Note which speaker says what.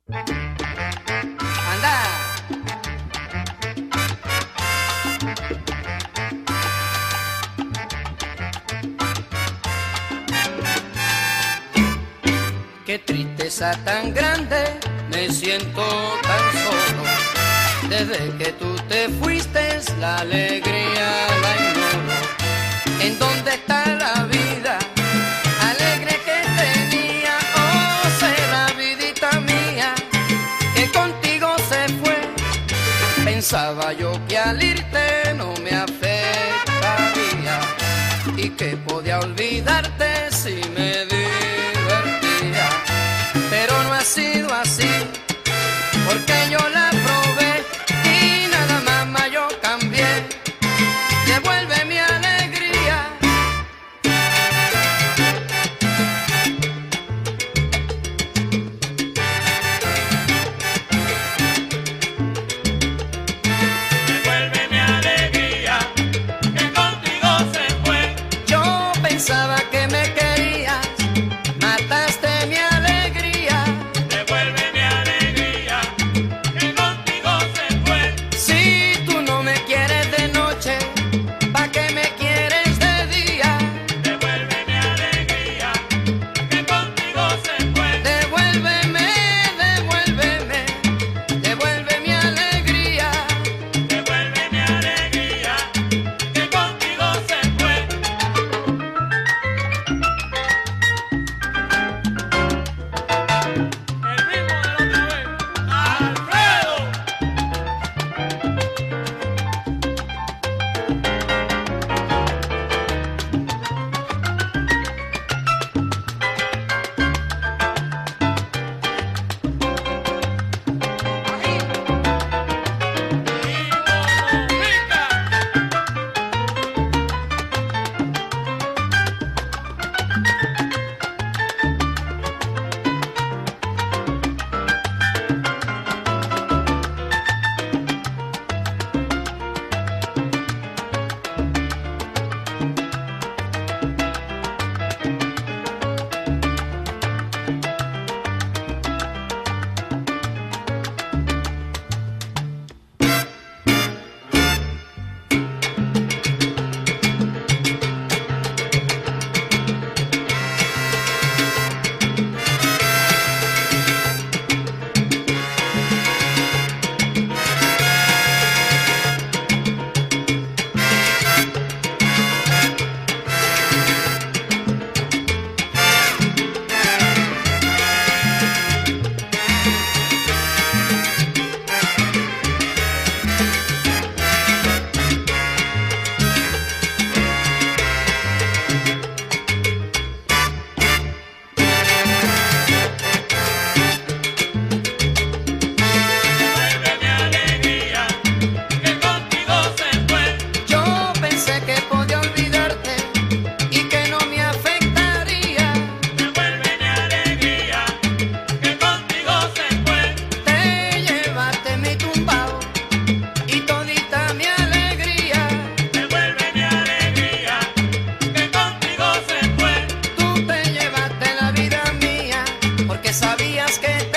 Speaker 1: Anda. Qué tristeza tan grande, me siento tan solo. Desde que tú te fuiste, la alegría la ignoro. ¿En dónde está la vida alegre que tenía? Oh, será vidita mía que contigo se fue. Pensaba yo que al irte no me afectaría y que podía olvidarte si me divertía. Pero no ha sido así, porque yo la probé y nada más yo cambié. Devuelve mi alegría.
Speaker 2: Devuelve mi alegría, que contigo se fue.
Speaker 1: Yo pensaba que me querías, mataste mi alegría.
Speaker 2: Devuelve mi alegría, que contigo se fue.
Speaker 1: Si tú no me quieres de noche, ¿pa' qué me quieres de día?
Speaker 2: Devuelve mi alegría, que contigo se fue.
Speaker 1: Devuélveme, devuélveme, devuelve mi alegría.
Speaker 2: Devuelve mi alegría, que contigo se fue. El ritmo de la otra vez. ¡Alfredo! Devuelve mi alegría, que contigo se fue.
Speaker 1: Yo pensé que podía olvidarte y que no me afectaría.
Speaker 2: Devuelve mi alegría, que contigo se fue.
Speaker 1: Te llevaste mi tumbao y todita mi alegría.
Speaker 2: Devuelve mi alegría, que contigo se fue.
Speaker 1: Tú te llevaste la vida mía porque sabías que